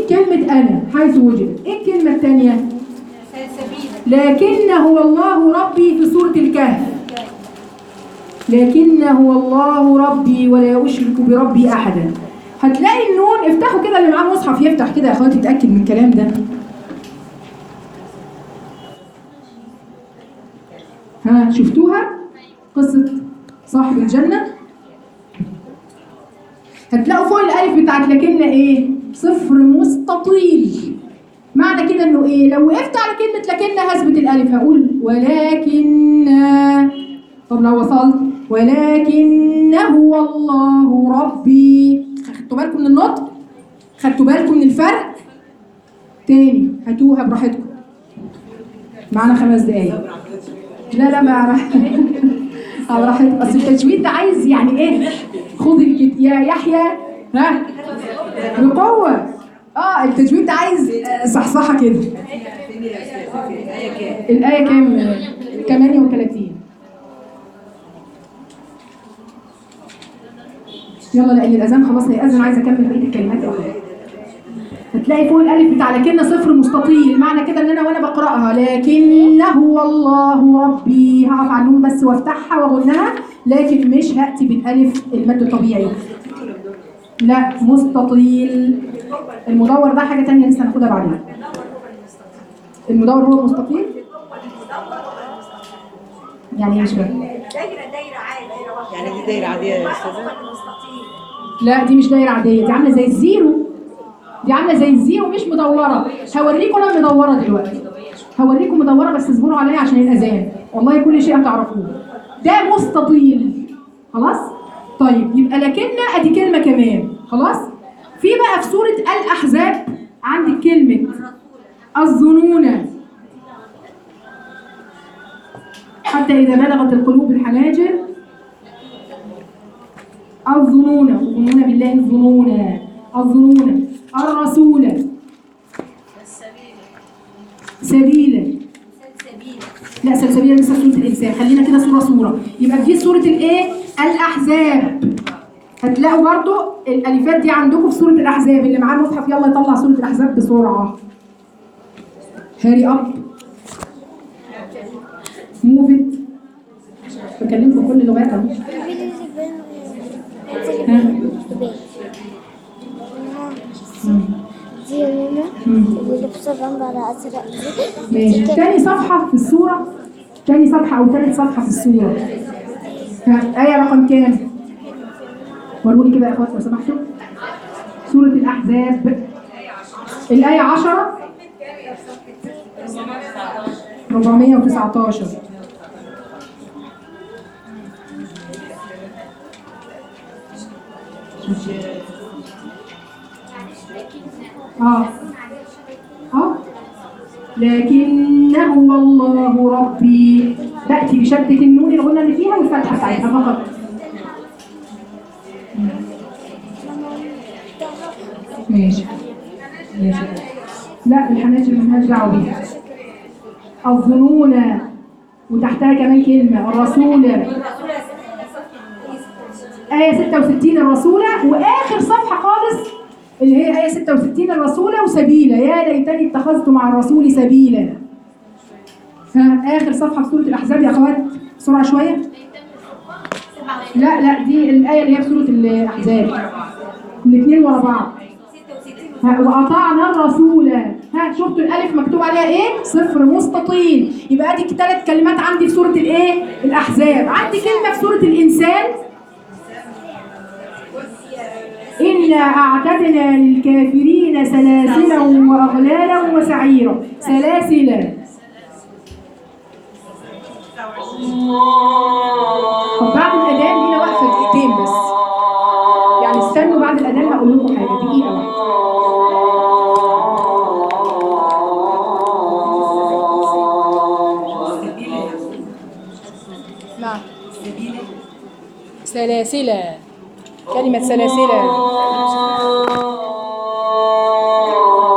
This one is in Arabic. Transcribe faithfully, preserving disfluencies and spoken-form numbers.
كلمة أنا حيث وجدت. إيه الكلمة الثانية؟ لكن هو الله ربي في سورة الكهف. لكن هو الله ربي ولا أشرك بربي أحدا. هتلاقي النون، افتحوا كده اللي معاه مصحف يفتح كده يا اخواتي يتأكد من الكلام ده. ها شفتوها؟ قصة صاحب الجنة. هتلاقوا فوق الألف بتاعت لكن إيه؟ صفر مستطيل. معنى كده إنه إيه؟ لو وقفت على كلمة لكن هثبت الألف هقول ولكن. طب لو وصلت ولكن هو الله ربي. خدتوا بالكم من النطق؟ خدتوا بالكم من الفرق؟ تاني هاتوها براحتكم. معانا خمس دقايق. لا لا ما براحتك، اصل التجويد ده عايز يعني ايه؟ خدي يا يحيى ها بقوه. اه التجويد ده عايز صحصحه كده. الايه كام؟ ثمانية وثلاثين. يلا لان الاذان خلاص هيأذن، عايزه اكمل بقيه الكلمات يا اخويا. هتلاقي فوق الالف بتاع لكن صفر مستطيل. معنى كده ان انا وانا بقراها لكن هو الله ربي هقف على النون بس وافتحها واغنها، لكن مش هاتي بالالف المد الطبيعي. لا مستطيل. المدور ده حاجه ثانيه لسه هناخدها بعدين. المدور هو المستطيل. يعني ايه مش فاهم؟ دايره دايره عاديه. يعني دي دايره عاديه يا استاذه؟ لا دي مش دايره عاديه، دي عامله زي الزيرو. دي عامله زي الزيرو مش مدوره. هوريكم انا مدوره دلوقتي. هوريكم مدوره بس اصبروا عليا عشان الاذان، والله كل شيء هتعرفوه. ده مستطيل. خلاص؟ طيب يبقى لكن ادي كلمه كمان. خلاص؟ في بقى في سوره الاحزاب عندك كلمه الظنون حتى اذا بلغت القلوب الحناجر. الظنون الظنون بالله الظنون الظنون الرسول سبيلا. لا سلسبيلا لسه سورة الإنسان. خلينا كده صورة صورة. يبقى دي سورة الإيه؟ الأحزاب. هتلاقوا برضو الألفات دي عندكم في سورة الأحزاب. اللي معاه المصحف يلا يطلع سورة الأحزاب بسرعة. هاري أب موفت. بكلمكم كل اللغات أهو. ماشي. تاني صفحة في السورة. تاني صفحة أو ثالث صفحة في السورة. آية رقم كام؟ وروني كده يا أخوات لو سمحتوا. سورة الأحزاب الآية عشرة أربعمية وتسعتاشر. اه اه لكن هو الله ربي. تأتي بشدة النون الغنى اللي فيها والفتحة بتاعتها فقط. ماشي ماشي. لا الحناجر مالهاش دعوة بيها. الظنون وتحتها كمان كلمة الرسول. آية ستة وستين الرسولة. وآخر صفحة خالص اللي هي آية ستة وستين الرسولة وسبيلا. يا ليتني اتخذت مع الرسول سبيلا. ها آخر صفحة في سورة الأحزاب يا أخوات بسرعة شوية. لا لا دي الآية اللي هي في سورة الأحزاب. الاثنين ورا بعض. وأطعنا الرسول. ها شفتوا الألف مكتوب عليها إيه؟ صفر مستطيل. يبقى أدي ثلاث كلمات عندي في سورة الإيه؟ الأحزاب. عندي كلمة في سورة الإنسان. إنا أعتدنا للكافرين سلاسلا وأغلالا وسعيرا. سلاسلا. طب بعد الأذان هنا واقفة دقيقتين بس. يعني استنوا بعد الأذان هقول لكم حاجة دقيقة واحدة. نعم. سلاسلا. كلمة سلاسلا